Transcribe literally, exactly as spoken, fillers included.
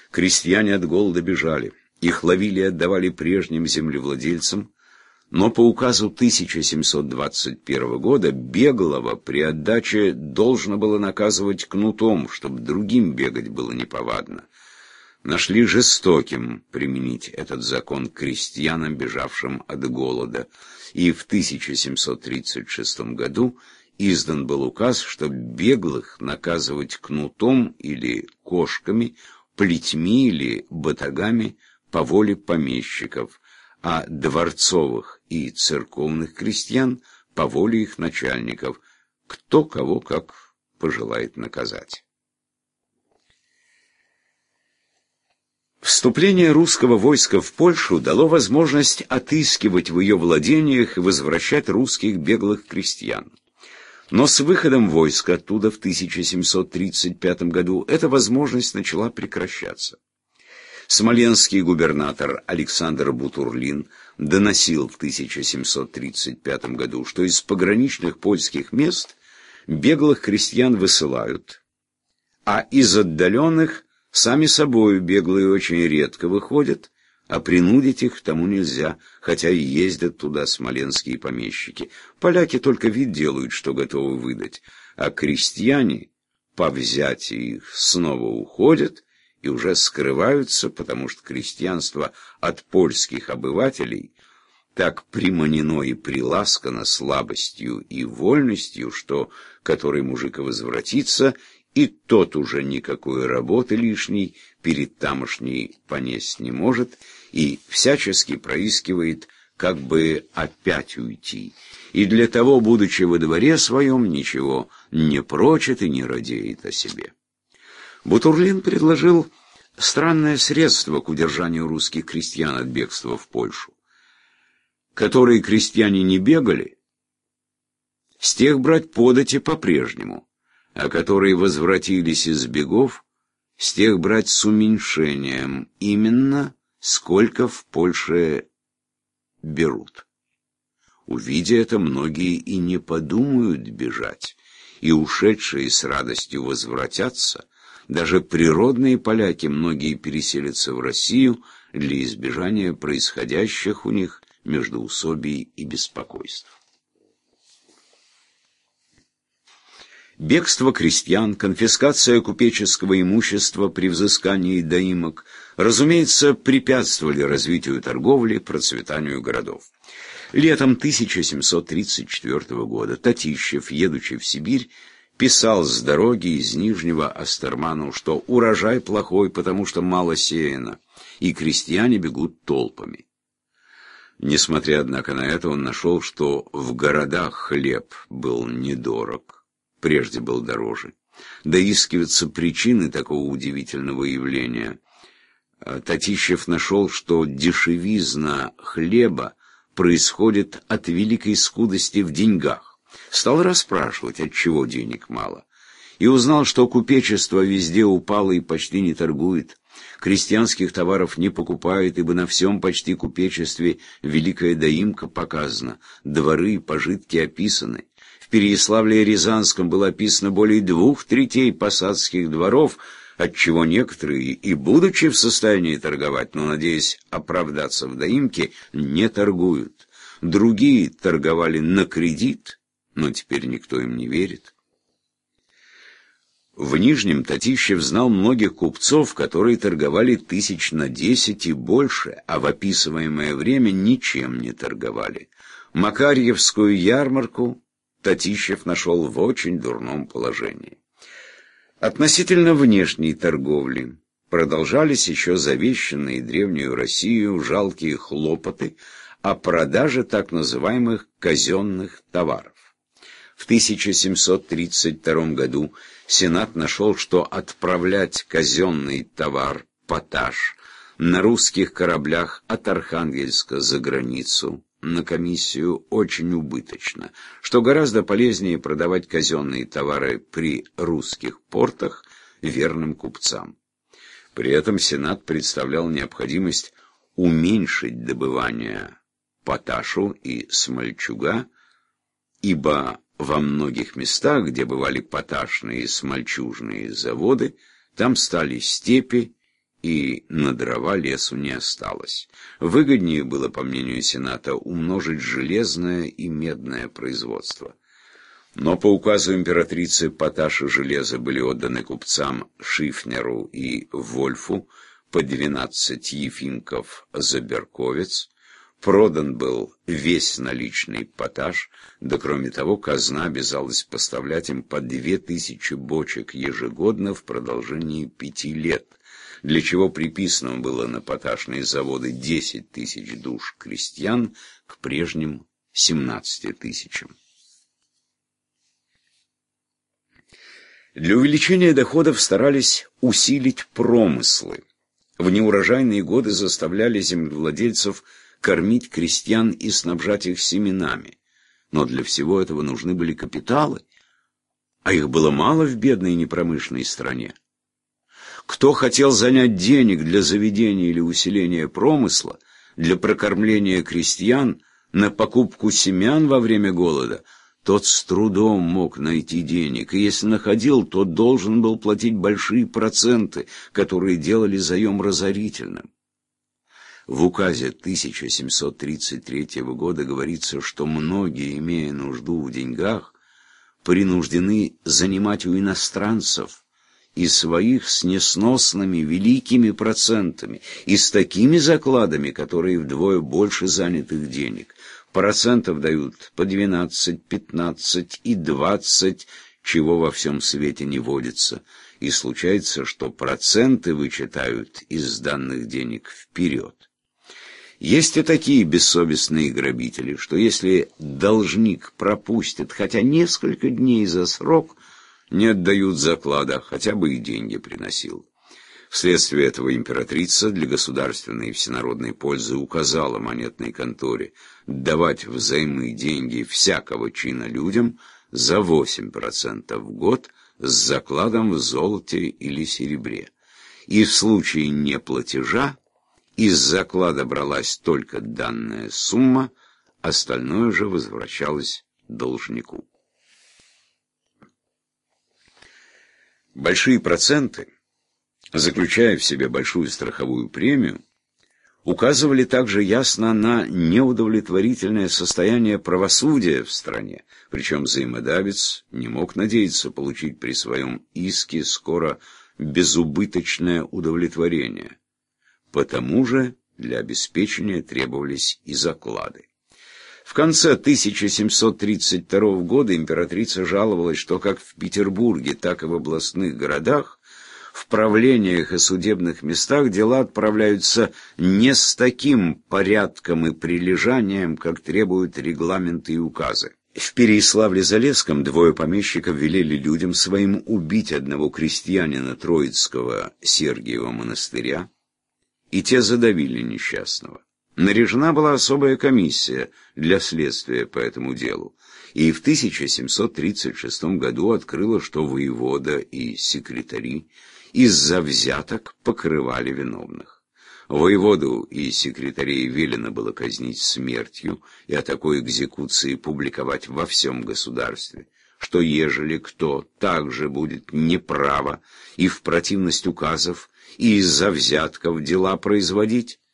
Крестьяне от голода бежали. Их ловили и отдавали прежним землевладельцам, но по указу тысяча семьсот двадцать первого года беглого при отдаче должно было наказывать кнутом, чтобы другим бегать было неповадно. Нашли жестоким применить этот закон к крестьянам, бежавшим от голода, и в тысяча семьсот тридцать шестом году издан был указ, что беглых наказывать кнутом или кошками, плетьми или батагами по воле помещиков, а дворцовых и церковных крестьян по воле их начальников, кто кого как пожелает наказать. Вступление русского войска в Польшу дало возможность отыскивать в ее владениях и возвращать русских беглых крестьян. Но с выходом войска оттуда в тысяча семьсот тридцать пятом году эта возможность начала прекращаться. Смоленский губернатор Александр Бутурлин доносил в тысяча семьсот тридцать пятом году, что из пограничных польских мест беглых крестьян высылают, а из отдаленных сами собою беглые очень редко выходят, а принудить их к тому нельзя, хотя и ездят туда смоленские помещики. Поляки только вид делают, что готовы выдать, а крестьяне по взятии их снова уходят и уже скрываются, потому что крестьянство от польских обывателей так приманено и приласкано слабостью и вольностью, что который мужик и возвратится, и тот уже никакой работы лишней перед тамошней понесть не может и всячески проискивает, как бы опять уйти. И для того, будучи во дворе своем, ничего не прочит и не радеет о себе. Бутурлин предложил странное средство к удержанию русских крестьян от бегства в Польшу. Которые крестьяне не бегали, с тех брать подати по-прежнему, а которые возвратились из бегов, с тех брать с уменьшением, именно сколько в Польше берут. Увидя это, многие и не подумают бежать, и ушедшие с радостью возвратятся. Даже природные поляки многие переселятся в Россию для избежания происходящих у них междоусобий и беспокойств. Бегство крестьян, конфискация купеческого имущества при взыскании доимок, разумеется, препятствовали развитию торговли, процветанию городов. Летом тысяча семьсот тридцать четвёртого года Татищев, едучи в Сибирь, писал с дороги из Нижнего Остерману, что урожай плохой, потому что мало сеяно, и крестьяне бегут толпами. Несмотря, однако, на это, он нашел, что в городах хлеб был недорог, прежде был дороже. Доискиваются причины такого удивительного явления. Татищев нашел, что дешевизна хлеба происходит от великой скудости в деньгах. Стал расспрашивать, отчего денег мало, и узнал, что купечество везде упало и почти не торгует. Крестьянских товаров не покупают, ибо на всем почти купечестве великая доимка показана, дворы и пожитки описаны. В Переяславле-Рязанском было описано более двух третей посадских дворов, отчего некоторые, и будучи в состоянии торговать, но надеясь оправдаться в доимке, не торгуют. Другие торговали на кредит, но теперь никто им не верит. В Нижнем Татищев знал многих купцов, которые торговали тысяч на десять и больше, а в описываемое время ничем не торговали. Макарьевскую ярмарку Татищев нашел в очень дурном положении. Относительно внешней торговли продолжались еще завещанные древнюю Россию жалкие хлопоты о продаже так называемых казенных товаров. В тысяча семьсот тридцать втором году Сенат нашел, что отправлять казенный товар, поташ, на русских кораблях от Архангельска за границу на комиссию очень убыточно, что гораздо полезнее продавать казенные товары при русских портах верным купцам. При этом Сенат представлял необходимость уменьшить добывание поташу и смольчуга, ибо во многих местах, где бывали поташные и смольчужные заводы, там стали степи и на дрова лесу не осталось. Выгоднее было, по мнению Сената, умножить железное и медное производство. Но по указу императрицы поташ и железо были отданы купцам Шифнеру и Вольфу по двенадцать ефимков за берковец. Продан был весь наличный поташ, да кроме того казна обязалась поставлять им по две тысячи бочек ежегодно в продолжении пяти лет, для чего приписано было на поташные заводы десять тысяч душ крестьян к прежним семнадцати тысячам. Для увеличения доходов старались усилить промыслы. В неурожайные годы заставляли землевладельцев кормить крестьян и снабжать их семенами. Но для всего этого нужны были капиталы, а их было мало в бедной и непромышленной стране. Кто хотел занять денег для заведения или усиления промысла, для прокормления крестьян, на покупку семян во время голода, тот с трудом мог найти денег, и если находил, то должен был платить большие проценты, которые делали заем разорительным. В указе тысяча семьсот тридцать третьего года говорится, что многие, имея нужду в деньгах, принуждены занимать у иностранцев и своих с несносными великими процентами, и с такими закладами, которые вдвое больше занятых денег. Процентов дают по двенадцать, пятнадцать и двадцать, чего во всем свете не водится. И случается, что проценты вычитают из данных денег вперед. Есть и такие бессовестные грабители, что если должник пропустит хотя несколько дней за срок, не отдают заклада, хотя бы и деньги приносил. Вследствие этого императрица для государственной и всенародной пользы указала монетной конторе давать взаймы деньги всякого чина людям за восемь процентов в год с закладом в золоте или серебре. И в случае неплатежа из заклада бралась только данная сумма, остальное же возвращалось должнику. Большие проценты, заключая в себе большую страховую премию, указывали также ясно на неудовлетворительное состояние правосудия в стране, причем взаимодавец не мог надеяться получить при своем иске скоро безубыточное удовлетворение. Потому же для обеспечения требовались и заклады. В конце тысяча семьсот тридцать второго года императрица жаловалась, что как в Петербурге, так и в областных городах в правлениях и судебных местах дела отправляются не с таким порядком и прилежанием, как требуют регламенты и указы. В Переяславле-Залесском двое помещиков велели людям своим убить одного крестьянина Троицкого Сергиева монастыря, и те задавили несчастного. Наряжена была особая комиссия для следствия по этому делу, и в тысяча семьсот тридцать шестом году открыла, что воевода и секретари из-за взяток покрывали виновных. Воеводу и секретарей велено было казнить смертью и о такой экзекуции публиковать во всем государстве, что ежели кто также будет неправо и в противность указов и из-за взятков дела производить,